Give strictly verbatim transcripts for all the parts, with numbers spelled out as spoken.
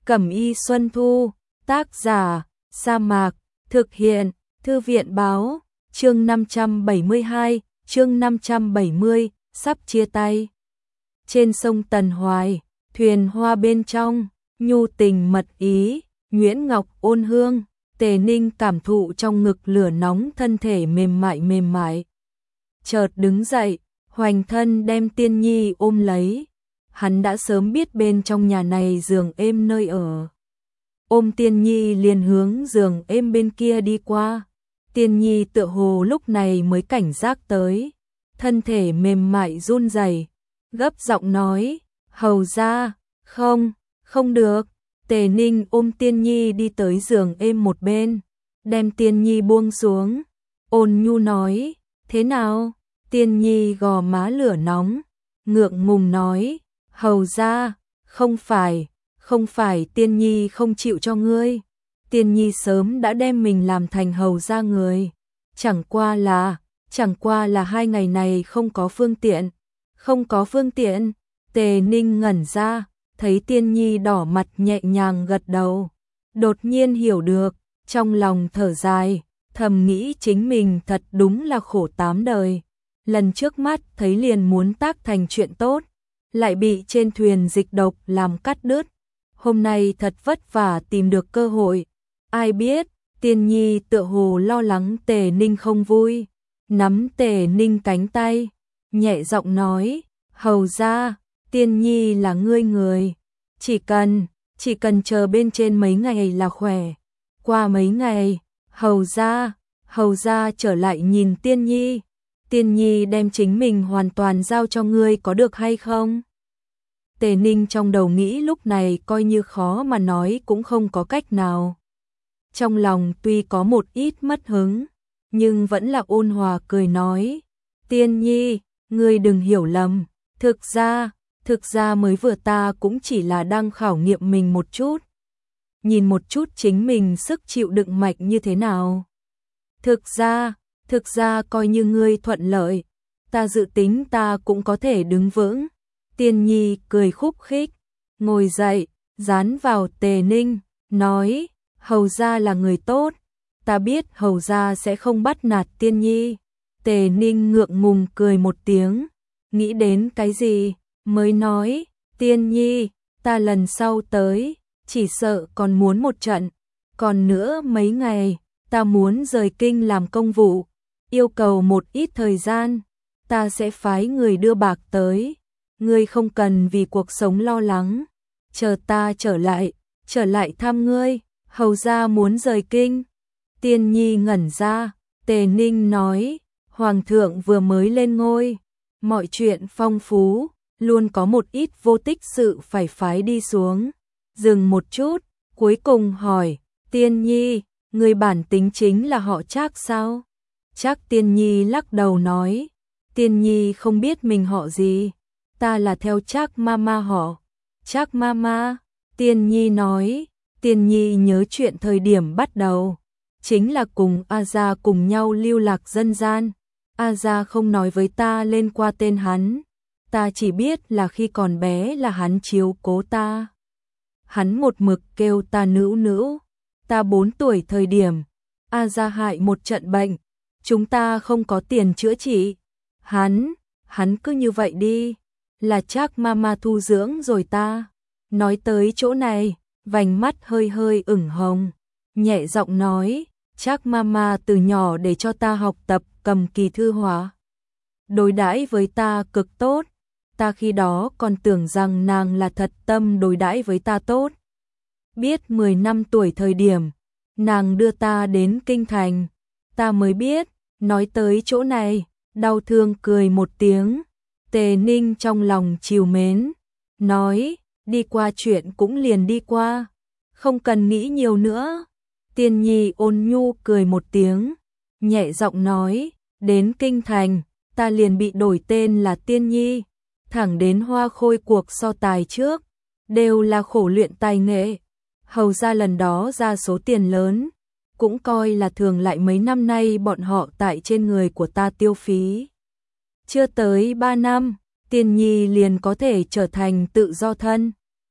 Cẩm y Xuân Thu, tác giả, Sa Mạc, thực hiện, Thư viện báo, chương năm trăm bảy mươi hai, chương năm trăm bảy mươi, sắp chia tay. Trên sông Tần Hoài, thuyền hoa bên trong, nhu tình mật ý, Nguyễn Ngọc ôn hương, Tề Ninh cảm thụ trong ngực lửa nóng thân thể mềm mại mềm mại. Chợt đứng dậy, hoành thân đem Tiên Nhi ôm lấy. Hắn đã sớm biết bên trong nhà này giường êm nơi ở. Ôm Tiên Nhi liền hướng giường êm bên kia đi qua. Tiên Nhi tựa hồ lúc này mới cảnh giác tới. Thân thể mềm mại run rẩy, gấp giọng nói, hầu ra, không, không được. Tề Ninh ôm Tiên Nhi đi tới giường êm một bên, đem Tiên Nhi buông xuống. Ôn nhu nói, thế nào? Tiên Nhi gò má lửa nóng, ngượng ngùng nói, hầu ra, không phải, không phải Tiên Nhi không chịu cho ngươi. Tiên Nhi sớm đã đem mình làm thành hầu ra người. Chẳng qua là, chẳng qua là hai ngày này không có phương tiện. Không có phương tiện, Tề Ninh ngẩn ra, thấy Tiên Nhi đỏ mặt nhẹ nhàng gật đầu. Đột nhiên hiểu được, trong lòng thở dài, thầm nghĩ chính mình thật đúng là khổ tám đời. Lần trước mắt thấy liền muốn tác thành chuyện tốt, lại bị trên thuyền dịch độc làm cắt đứt. Hôm nay thật vất vả tìm được cơ hội. Ai biết, Tiên Nhi tựa hồ lo lắng Tề Ninh không vui, nắm Tề Ninh cánh tay, nhẹ giọng nói, hầu ra, Tiên Nhi là ngươi người. Chỉ cần, chỉ cần chờ bên trên mấy ngày là khỏe. Qua mấy ngày, hầu ra, hầu ra trở lại nhìn Tiên Nhi. Tiên Nhi đem chính mình hoàn toàn giao cho ngươi có được hay không? Tề Ninh trong đầu nghĩ lúc này coi như khó mà nói cũng không có cách nào. Trong lòng tuy có một ít mất hứng, nhưng vẫn là ôn hòa cười nói. Tiên Nhi, ngươi đừng hiểu lầm. Thực ra, thực ra mới vừa ta cũng chỉ là đang khảo nghiệm mình một chút. Nhìn một chút chính mình sức chịu đựng mạnh như thế nào. Thực ra, thực ra coi như ngươi thuận lợi, ta dự tính ta cũng có thể đứng vững. Tiên Nhi cười khúc khích, ngồi dậy, dán vào Tề Ninh, nói, hầu ra là người tốt, ta biết hầu ra sẽ không bắt nạt Tiên Nhi. Tề Ninh ngượng ngùng cười một tiếng, nghĩ đến cái gì, mới nói, Tiên Nhi, ta lần sau tới, chỉ sợ còn muốn một trận, còn nữa mấy ngày, ta muốn rời kinh làm công vụ, yêu cầu một ít thời gian, ta sẽ phái người đưa bạc tới. Ngươi không cần vì cuộc sống lo lắng, chờ ta trở lại, trở lại thăm ngươi, hầu ra muốn rời kinh. Tiên Nhi ngẩn ra, Tề Ninh nói, Hoàng thượng vừa mới lên ngôi, mọi chuyện phong phú, luôn có một ít vô tích sự phải phái đi xuống. Dừng một chút, cuối cùng hỏi, Tiên Nhi, người bản tính chính là họ Trác sao? Trác Tiên Nhi lắc đầu nói, Tiên Nhi không biết mình họ gì. Ta là theo Trác Mama họ. Trác Mama, Tiên Nhi nói, Tiên Nhi nhớ chuyện thời điểm bắt đầu, chính là cùng A Gia cùng nhau lưu lạc dân gian. A Gia không nói với ta lên qua tên hắn, ta chỉ biết là khi còn bé là hắn chiếu cố ta. Hắn một mực kêu ta Nữu Nữu. Ta bốn tuổi thời điểm, A Gia hại một trận bệnh, chúng ta không có tiền chữa trị. Hắn, hắn cứ như vậy đi. Là Trác Mama thu dưỡng rồi ta. Nói tới chỗ này, vành mắt hơi hơi ửng hồng, nhẹ giọng nói, Trác Mama từ nhỏ để cho ta học tập cầm kỳ thư họa. Đối đãi với ta cực tốt, ta khi đó còn tưởng rằng nàng là thật tâm đối đãi với ta tốt. Biết mười năm tuổi thời điểm, nàng đưa ta đến kinh thành, ta mới biết. Nói tới chỗ này, đau thương cười một tiếng. Tề Ninh trong lòng trìu mến, nói, đi qua chuyện cũng liền đi qua, không cần nghĩ nhiều nữa. Tiên Nhi ôn nhu cười một tiếng, nhẹ giọng nói, đến kinh thành, ta liền bị đổi tên là Tiên Nhi, thẳng đến hoa khôi cuộc so tài trước, đều là khổ luyện tài nghệ. Hầu ra lần đó ra số tiền lớn, cũng coi là thường lại mấy năm nay bọn họ tại trên người của ta tiêu phí. Chưa tới ba năm, Tiên Nhi liền có thể trở thành tự do thân.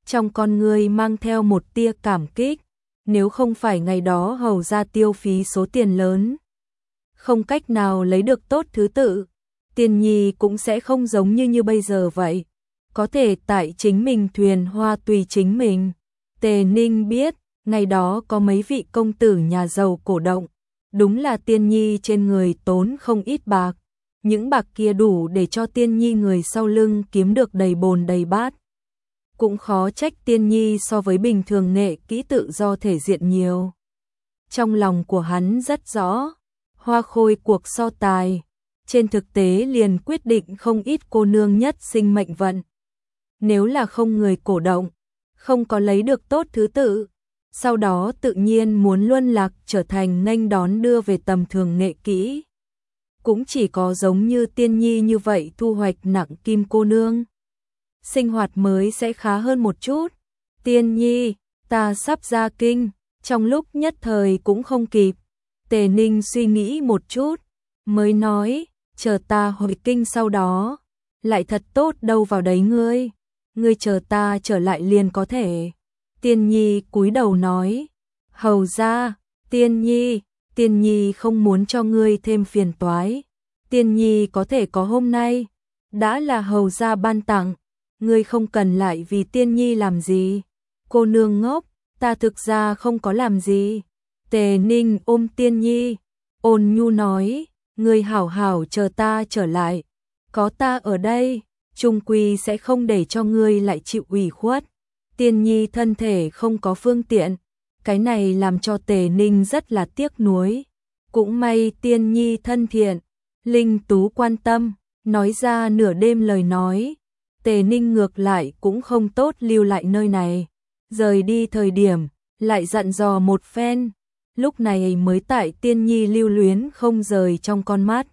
trong con người mang theo một tia cảm kích. Nếu không phải ngày đó Hầu gia tiêu phí số tiền lớn, không cách nào lấy được tốt thứ tự, Tiên Nhi cũng sẽ không giống như như bây giờ vậy. Có thể tại chính mình thuyền hoa tùy chính mình. Tề Ninh biết, ngày đó có mấy vị công tử nhà giàu cổ động. Đúng là Tiên Nhi trên người tốn không ít bạc. Những bạc kia đủ để cho Tiên Nhi người sau lưng kiếm được đầy bồn đầy bát. Cũng khó trách Tiên Nhi so với bình thường nghệ kỹ tự do thể diện nhiều. Trong lòng của hắn rất rõ, hoa khôi cuộc so tài, trên thực tế liền quyết định không ít cô nương nhất sinh mệnh vận. Nếu là không người cổ động, không có lấy được tốt thứ tự, sau đó tự nhiên muốn luân lạc trở thành nghênh đón đưa về tầm thường nghệ kỹ. Cũng chỉ có giống như Tiên Nhi như vậy thu hoạch nặng kim cô nương. Sinh hoạt mới sẽ khá hơn một chút. Tiên Nhi, ta sắp ra kinh, trong lúc nhất thời cũng không kịp. Tề Ninh suy nghĩ một chút, mới nói, chờ ta hồi kinh sau đó, lại thật tốt đâu vào đấy ngươi. Ngươi chờ ta trở lại liền có thể. Tiên Nhi cúi đầu nói, hầu ra, Tiên Nhi, Tiên Nhi không muốn cho ngươi thêm phiền toái. Tiên Nhi có thể có hôm nay, đã là hầu ra ban tặng, ngươi không cần lại vì Tiên Nhi làm gì. Cô nương ngốc, ta thực ra không có làm gì. Tề Ninh ôm Tiên Nhi, ôn nhu nói, ngươi hảo hảo chờ ta trở lại, có ta ở đây, chung quy sẽ không để cho ngươi lại chịu ủy khuất. Tiên Nhi thân thể không có phương tiện, cái này làm cho Tề Ninh rất là tiếc nuối. Cũng may Tiên Nhi thân thiện, Linh Tú quan tâm, nói ra nửa đêm lời nói. Tề Ninh ngược lại cũng không tốt lưu lại nơi này. Rời đi thời điểm, lại dặn dò một phen. Lúc này mới tại Tiên Nhi lưu luyến không rời trong con mắt.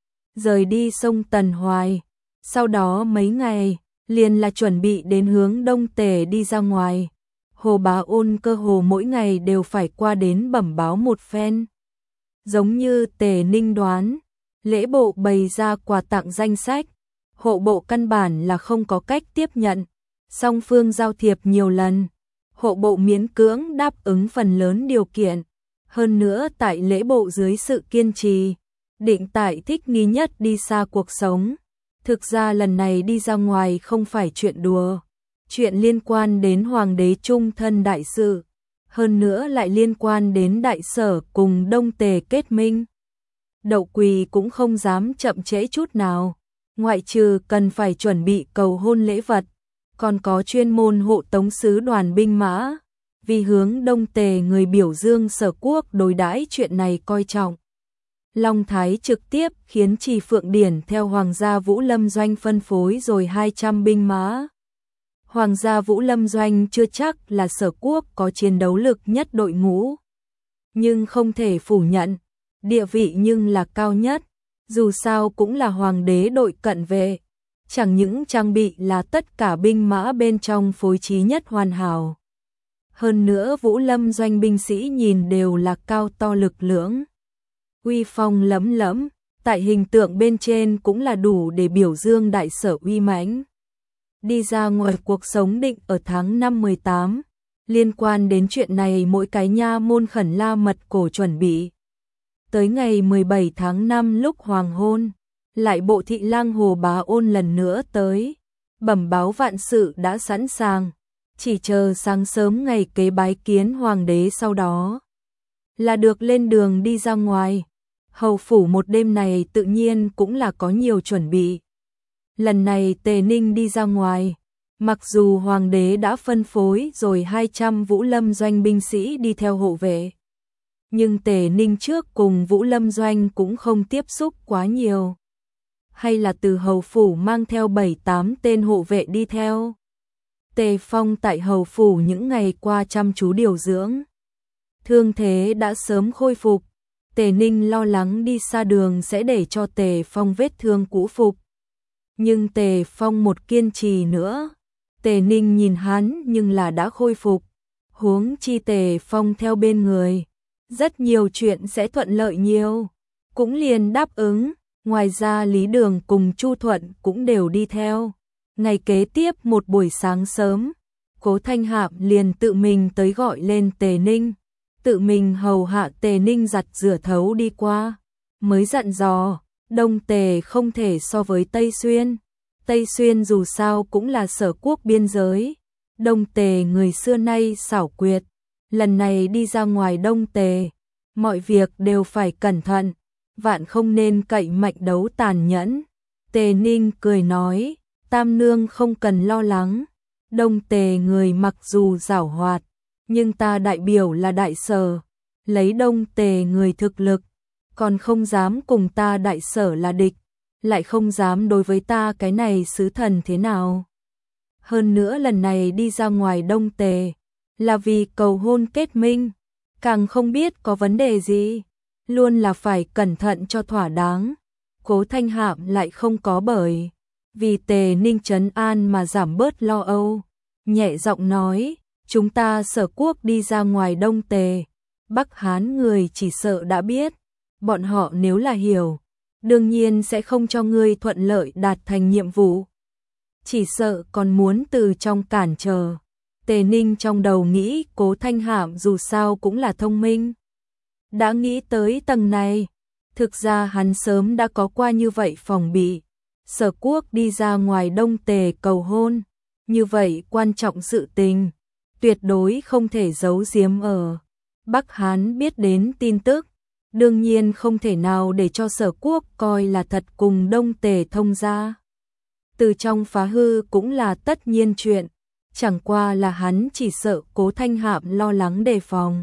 Rời đi sông Tần Hoài. Sau đó mấy ngày, liền là chuẩn bị đến hướng Đông Tề đi ra ngoài. Hồ Bá Ôn cơ hồ mỗi ngày đều phải qua đến bẩm báo một phen. Giống như Tề Ninh đoán, lễ bộ bày ra quà tặng danh sách, hộ bộ căn bản là không có cách tiếp nhận. Song phương giao thiệp nhiều lần, hộ bộ miễn cưỡng đáp ứng phần lớn điều kiện. Hơn nữa tại lễ bộ dưới sự kiên trì, định tại thích nghi nhất đi xa cuộc sống. Thực ra lần này đi ra ngoài không phải chuyện đùa, chuyện liên quan đến hoàng đế trung thân đại sự, hơn nữa lại liên quan đến đại sở cùng Đông Tề kết minh. Đậu Quỳ cũng không dám chậm trễ chút nào, ngoại trừ cần phải chuẩn bị cầu hôn lễ vật, còn có chuyên môn hộ tống sứ đoàn binh mã, vì hướng Đông Tề người biểu dương Sở quốc đối đãi chuyện này coi trọng. Long Thái trực tiếp khiến Trì Phượng Điển theo Hoàng gia Vũ Lâm Doanh phân phối rồi hai trăm binh mã. Hoàng gia Vũ Lâm Doanh chưa chắc là Sở quốc có chiến đấu lực nhất đội ngũ, nhưng không thể phủ nhận, địa vị nhưng là cao nhất, dù sao cũng là hoàng đế đội cận vệ, chẳng những trang bị là tất cả binh mã bên trong phối trí nhất hoàn hảo. Hơn nữa Vũ Lâm Doanh binh sĩ nhìn đều là cao to lực lưỡng, uy phong lẫm lẫm, tại hình tượng bên trên cũng là đủ để biểu dương đại sở uy mãnh. Đi ra ngoài cuộc sống định ở tháng năm mười tám, liên quan đến chuyện này mỗi cái nha môn khẩn la mật cổ chuẩn bị. Tới ngày mười bảy tháng năm lúc hoàng hôn, lại bộ thị lang Hồ Bá Ôn lần nữa tới, bẩm báo vạn sự đã sẵn sàng, chỉ chờ sáng sớm ngày kế bái kiến hoàng đế sau đó là được lên đường đi ra ngoài. Hầu phủ một đêm này tự nhiên cũng là có nhiều chuẩn bị. Lần này Tề Ninh đi ra ngoài, mặc dù hoàng đế đã phân phối rồi hai trăm Vũ Lâm Doanh binh sĩ đi theo hộ vệ, nhưng Tề Ninh trước cùng Vũ Lâm Doanh cũng không tiếp xúc quá nhiều. Hay là từ hầu phủ mang theo bảy tám tên hộ vệ đi theo. Tề Phong tại hầu phủ những ngày qua chăm chú điều dưỡng, thương thế đã sớm khôi phục. Tề Ninh lo lắng đi xa đường sẽ để cho Tề Phong vết thương cũ phục. Nhưng Tề Phong một kiên trì nữa, Tề Ninh nhìn hắn nhưng là đã khôi phục. Huống chi Tề Phong theo bên người, rất nhiều chuyện sẽ thuận lợi nhiều, cũng liền đáp ứng. Ngoài ra Lý Đường cùng Chu Thuận cũng đều đi theo. Ngày kế tiếp một buổi sáng sớm, Cố Thanh Hạm liền tự mình tới gọi lên Tề Ninh, tự mình hầu hạ Tề Ninh giặt rửa thấu đi qua, mới dặn dò, Đông Tề không thể so với Tây Xuyên. Tây Xuyên dù sao cũng là sở quốc biên giới, Đông Tề người xưa nay xảo quyệt, lần này đi ra ngoài Đông Tề, mọi việc đều phải cẩn thận, vạn không nên cậy mạnh đấu tàn nhẫn. Tề Ninh cười nói, Tam Nương không cần lo lắng, Đông Tề người mặc dù giảo hoạt, nhưng ta đại biểu là đại sở, lấy Đông Tề người thực lực, còn không dám cùng ta đại sở là địch, lại không dám đối với ta cái này sứ thần thế nào. Hơn nữa lần này đi ra ngoài Đông Tề, là vì cầu hôn kết minh, càng không biết có vấn đề gì, luôn là phải cẩn thận cho thỏa đáng. Cố Thanh Hạm lại không có bởi vì Tề Ninh trấn an mà giảm bớt lo âu, nhẹ giọng nói, chúng ta sở quốc đi ra ngoài Đông Tề, Bắc Hán người chỉ sợ đã biết, bọn họ nếu là hiểu, đương nhiên sẽ không cho ngươi thuận lợi đạt thành nhiệm vụ, chỉ sợ còn muốn từ trong cản trở. Tề Ninh trong đầu nghĩ Cố Thanh Hạm dù sao cũng là thông minh, đã nghĩ tới tầng này, thực ra hắn sớm đã có qua như vậy phòng bị, sở quốc đi ra ngoài Đông Tề cầu hôn, như vậy quan trọng sự tình, tuyệt đối không thể giấu giếm ở Bắc Hán biết đến tin tức, đương nhiên không thể nào để cho sở quốc coi là thật cùng Đông Tề thông gia. Từ trong phá hư cũng là tất nhiên chuyện, chẳng qua là hắn chỉ sợ Cố Thanh Hạm lo lắng đề phòng.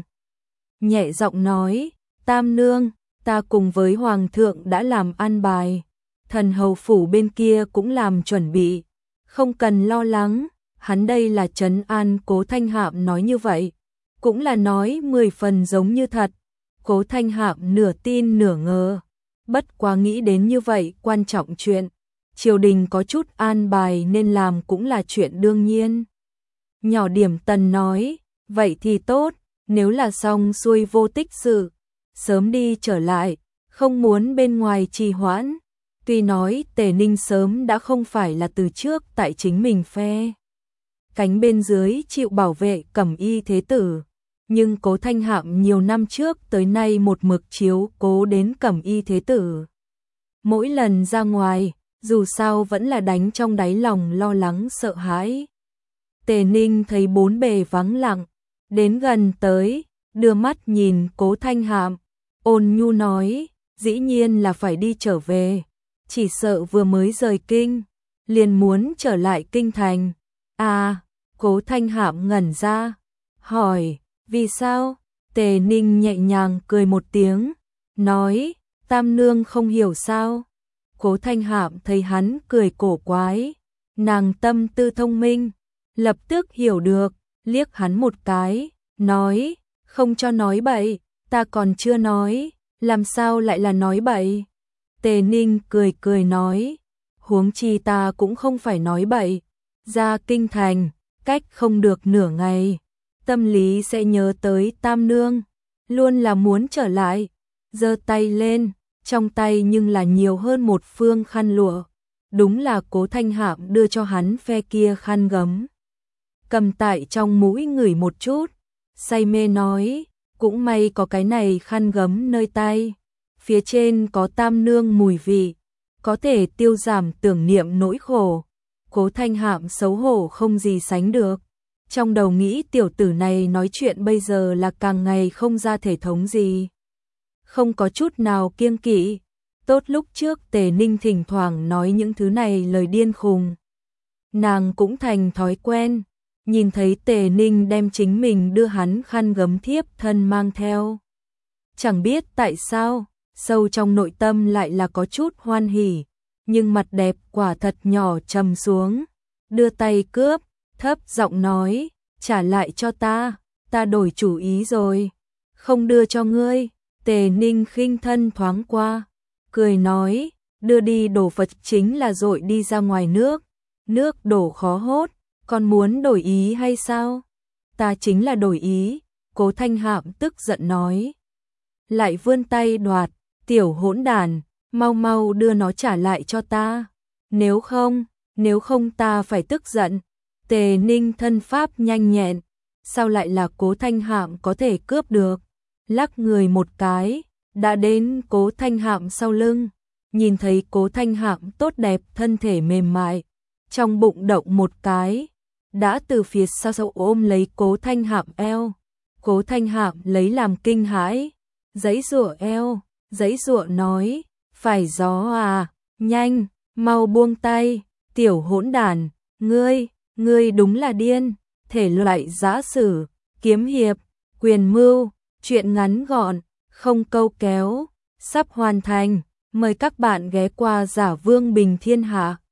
Nhẹ giọng nói, Tam Nương, ta cùng với Hoàng thượng đã làm an bài, thần hầu phủ bên kia cũng làm chuẩn bị, không cần lo lắng. Hắn đây là trấn an. Cố Thanh Hạm nói như vậy, cũng là nói mười phần giống như thật. Cố Thanh Hạm nửa tin nửa ngờ, bất quá nghĩ đến như vậy quan trọng chuyện, triều đình có chút an bài nên làm cũng là chuyện đương nhiên. Nhỏ Điểm Tần nói, vậy thì tốt, nếu là xong xuôi vô tích sự, sớm đi trở lại, không muốn bên ngoài trì hoãn. Tuy nói Tề Ninh sớm đã không phải là từ trước tại chính mình phe cánh bên dưới chịu bảo vệ Cẩm Y thế tử, nhưng Cố Thanh Hạm nhiều năm trước tới nay một mực chiếu cố đến Cẩm Y thế tử. Mỗi lần ra ngoài, dù sao vẫn là đánh trong đáy lòng lo lắng sợ hãi. Tề Ninh thấy bốn bề vắng lặng, đến gần tới, đưa mắt nhìn Cố Thanh Hạm, ôn nhu nói, dĩ nhiên là phải đi trở về, chỉ sợ vừa mới rời kinh, liền muốn trở lại kinh thành. À, Cố Thanh Hạm ngẩn ra, hỏi, vì sao? Tề Ninh nhẹ nhàng cười một tiếng, nói, Tam Nương không hiểu sao? Cố Thanh Hạm thấy hắn cười cổ quái, nàng tâm tư thông minh, lập tức hiểu được, liếc hắn một cái, nói, không cho nói bậy, ta còn chưa nói, làm sao lại là nói bậy? Tề Ninh cười cười nói, huống chi ta cũng không phải nói bậy, ra kinh thành, cách không được nửa ngày, tâm lý sẽ nhớ tới Tam Nương, luôn là muốn trở lại, giơ tay lên, trong tay nhưng là nhiều hơn một phương khăn lụa, đúng là Cố Thanh Hạm đưa cho hắn phe kia khăn gấm. Cầm tại trong mũi ngửi một chút, say mê nói, cũng may có cái này khăn gấm nơi tay, phía trên có Tam Nương mùi vị, có thể tiêu giảm tưởng niệm nỗi khổ. Cố Thanh Hạm xấu hổ không gì sánh được, trong đầu nghĩ tiểu tử này nói chuyện bây giờ là càng ngày không ra thể thống gì, không có chút nào kiêng kỵ. Tốt lúc trước Tề Ninh thỉnh thoảng nói những thứ này lời điên khùng, nàng cũng thành thói quen, nhìn thấy Tề Ninh đem chính mình đưa hắn khăn gấm thiếp thân mang theo, chẳng biết tại sao, sâu trong nội tâm lại là có chút hoan hỉ, nhưng mặt đẹp quả thật nhỏ trầm xuống, đưa tay cướp, thấp giọng nói, trả lại cho ta, ta đổi chủ ý rồi, không đưa cho ngươi. Tề Ninh khinh thân thoáng qua, cười nói, đưa đi đồ vật chính là dội đi ra ngoài nước, nước đổ khó hốt, còn muốn đổi ý hay sao? Ta chính là đổi ý. Cố Thanh Hạm tức giận nói, lại vươn tay đoạt, tiểu hỗn đàn, mau mau đưa nó trả lại cho ta, nếu không, nếu không ta phải tức giận. Tề Ninh thân pháp nhanh nhẹn, sao lại là Cố Thanh Hạm có thể cướp được? Lắc người một cái, đã đến Cố Thanh Hạm sau lưng, nhìn thấy Cố Thanh Hạm tốt đẹp thân thể mềm mại, trong bụng động một cái, đã từ phía sau sau ôm lấy Cố Thanh Hạm eo. Cố Thanh Hạm lấy làm kinh hãi, giãy giụa eo, giãy giụa nói, phải gió à, nhanh, mau buông tay, tiểu hỗn đản, ngươi, ngươi đúng là điên, thể loại giã sử, kiếm hiệp, quyền mưu, truyện ngắn gọn, không câu kéo, sắp hoàn thành, mời các bạn ghé qua Giả Vương Bình Thiên Hạ.